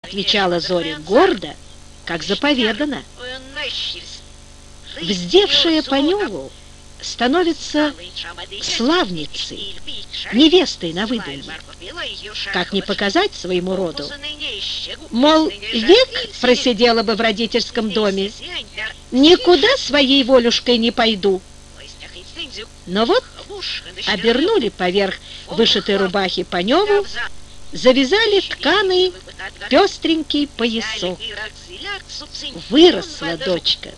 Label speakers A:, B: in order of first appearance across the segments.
A: отвечала Зоря гордо, как заповедано. Вздевшая Поневу становится славницей, невестой на выданье. Как не показать своему роду? Мол, век просидела бы в родительском доме, никуда своей волюшкой не пойду. Но вот обернули поверх вышитой рубахи Поневу, завязали тканый пестренький поясок. Выросла дочка.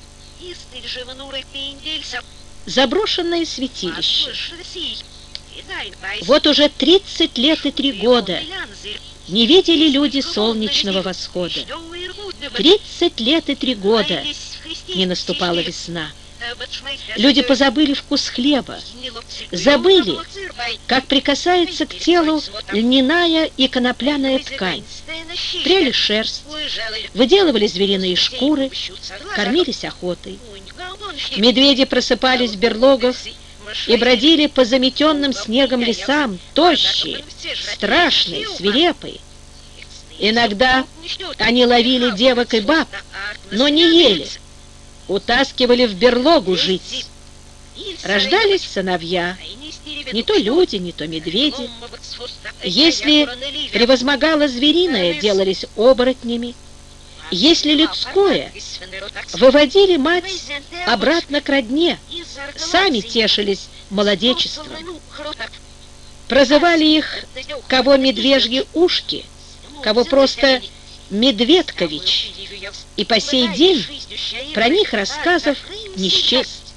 A: Заброшенное святилище. Вот уже 30 лет и 3 года не видели люди солнечного восхода. 30 лет и 3 года не наступала весна. Люди позабыли вкус хлеба, забыли, как прикасается к телу льняная и конопляная ткань. Пряли шерсть, выделывали звериные шкуры, кормились охотой. Медведи просыпались в берлогах и бродили по заметенным снегом лесам, тощие, страшные, свирепые. Иногда они ловили девок и баб, но не ели, утаскивали в берлогу жить. Рождались сыновья, не то люди, не то медведи. Если превозмогало звериное, делались оборотнями. Если людское, выводили мать обратно к родне, сами тешились молодечеством. Прозывали их кого медвежьи ушки, кого просто Медведкович, и по сей день про них рассказов не счесть.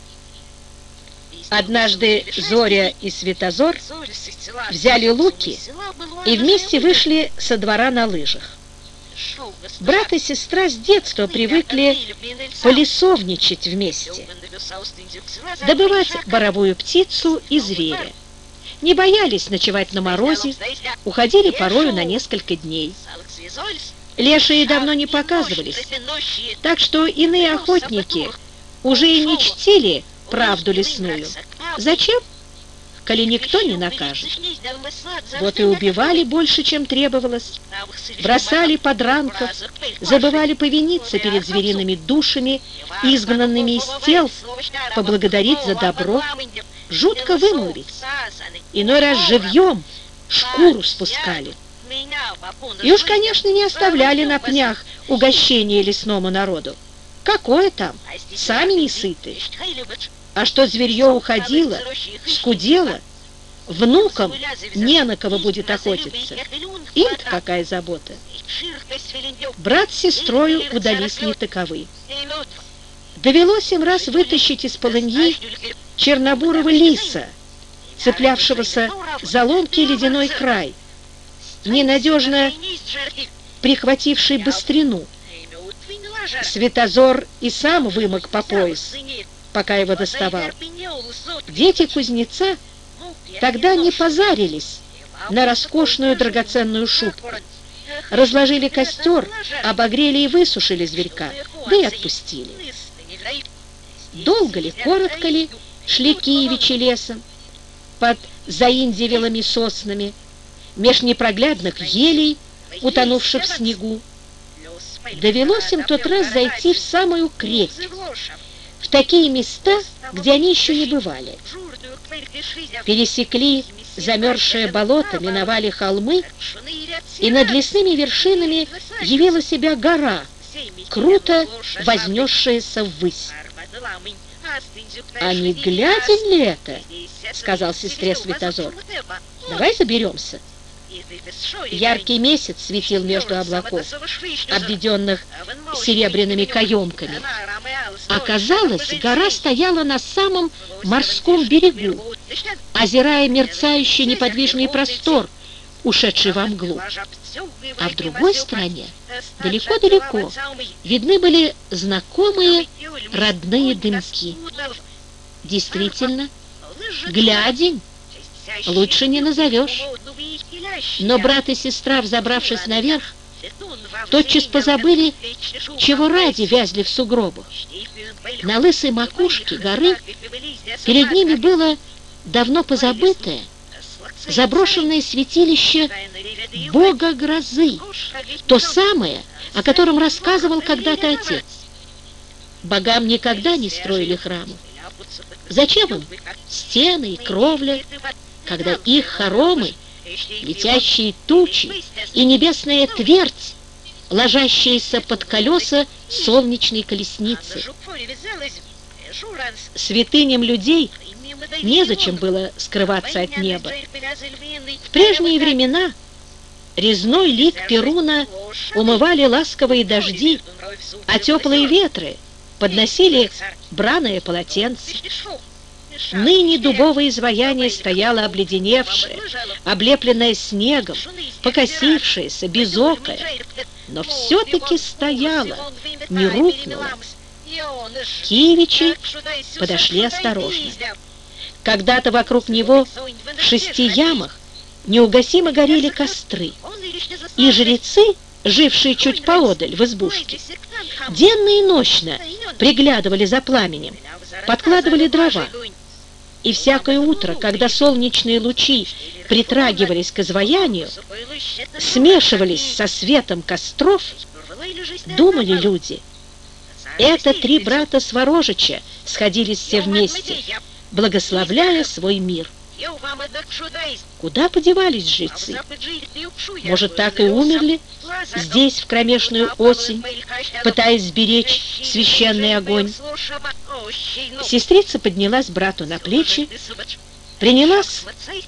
A: Однажды Зоря и Светозор взяли луки и вместе вышли со двора на лыжах. Брат и сестра с детства привыкли полесовничать вместе, добывать боровую птицу и зверя. Не боялись ночевать на морозе, уходили порою на несколько дней. Лешие давно не показывались, так что иные охотники уже и не чтили правду лесную. Зачем, коли никто не накажет? Вот и убивали больше, чем требовалось, бросали подранков, забывали повиниться перед звериными душами, изгнанными из тел, поблагодарить за добро, жутко вымолвить. Иной раз живьем шкуру спускали. И уж, конечно, не оставляли на пнях угощения лесному народу. Какое там? Сами не сыты. А что зверье уходило, скудело, внукам не на кого будет охотиться. Им-то какая забота? Брат с сестрою удались не таковы. Довелось им раз вытащить из полыньи чернобурого лиса, цеплявшегося за ломкий ледяной край, ненадежно прихвативший быстрину. Светозор и сам вымок по пояс, пока его доставал. Дети кузнеца тогда не позарились на роскошную драгоценную шубку. Разложили костер, обогрели и высушили зверька, да и отпустили. Долго ли, коротко ли шли киевичи лесом, под заиндевелыми соснами, меж непроглядных елей, утонувших в снегу. Довелось им тот раз зайти в самую крепь, в такие места, где они еще не бывали. Пересекли замерзшее болото, миновали холмы, и над лесными вершинами явила себя гора, круто вознесшаяся ввысь. «А не гляден ли это?» — сказал сестре Светозор. «Давай заберемся». Яркий месяц светил между облаков, обведенных серебряными каемками. Оказалось, гора стояла на самом морском берегу, озирая мерцающий неподвижный простор, ушедший во мглу. А в другой стороне, далеко-далеко, видны были знакомые родные дымки. Действительно, глядень лучше не назовешь. Но брат и сестра, взобравшись наверх, тотчас позабыли, чего ради вязли в сугробах. На лысой макушке горы перед ними было давно позабытое, заброшенное святилище бога грозы, то самое, о котором рассказывал когда-то отец. Богам никогда не строили храмов. Зачем им стены и кровля, когда их хоромы, летящие тучи и небесная твердь, ложащиеся под колеса солнечной колесницы? Святыням людей незачем было скрываться от неба. В прежние времена резной лик Перуна умывали ласковые дожди, а теплые ветры подносили браное полотенце. Ныне дубовое изваяние стояло обледеневшее, облепленное снегом, покосившееся, безокое, но все-таки стояло, не рухнуло. Киевичи подошли осторожно. Когда-то вокруг него в 6 ямах неугасимо горели костры, и жрецы, жившие чуть поодаль в избушке, денно и нощно приглядывали за пламенем, подкладывали дрова. И всякое утро, когда солнечные лучи притрагивались к изваянию, смешивались со светом костров, думали люди: это 3 брата Сворожича сходились все вместе, благословляя свой мир. Куда подевались жрецы? Может, так и умерли здесь, в кромешную осень, пытаясь сберечь священный огонь? Сестрица поднялась брату на плечи, принялась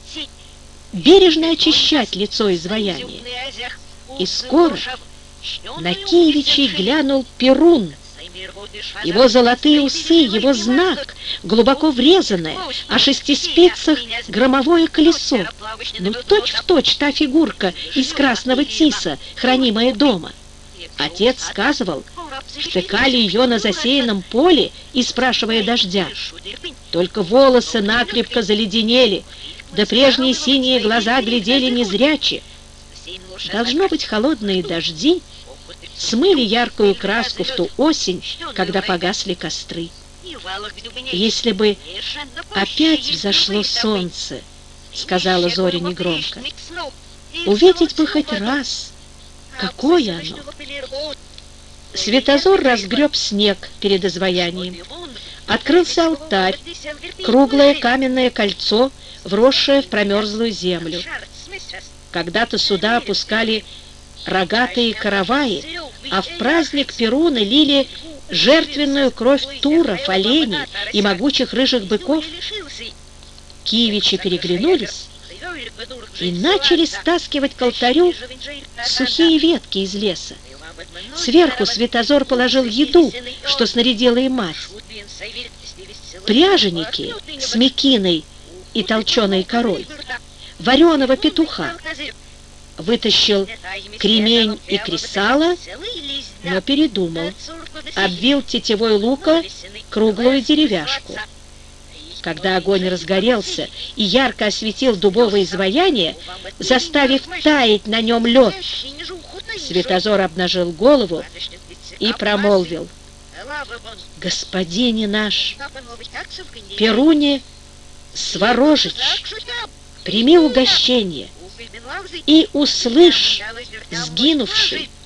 A: бережно очищать лицо изваяния. И скоро на Киевичей глянул Перун. Его золотые усы, его знак, глубоко врезанное, о 6 спицах громовое колесо. Ну, точь-в-точь та фигурка из красного тиса, хранимая дома. Отец сказывал, втыкали ее на засеянном поле и спрашивая дождя. Только волосы накрепко заледенели, да прежние синие глаза глядели незряче. Должно быть, холодные дожди смыли яркую краску в ту осень, когда погасли костры. «Если бы опять взошло солнце, — сказала Зоря негромко, — увидеть бы хоть раз, какое оно!» Святозор разгреб снег перед изваянием. Открылся алтарь, круглое каменное кольцо, вросшее в промерзлую землю. Когда-то сюда опускали рогатые караваи, а в праздник Перуна лили жертвенную кровь туров, оленей и могучих рыжих быков. Киевичи переглянулись и начали стаскивать к алтарю сухие ветки из леса. Сверху Святозор положил еду, что снарядила им мать. Пряженики с мекиной и толченой корой, вареного петуха. Вытащил кремень и кресало, но передумал. Обвил тетивой лука круглую деревяшку. Когда огонь разгорелся и ярко осветил дубовое изваяние, заставив таять на нем лед, Святозор обнажил голову и промолвил: «Господине наш, Перуне Сворожич, прими угощение и услышь, сгинувший,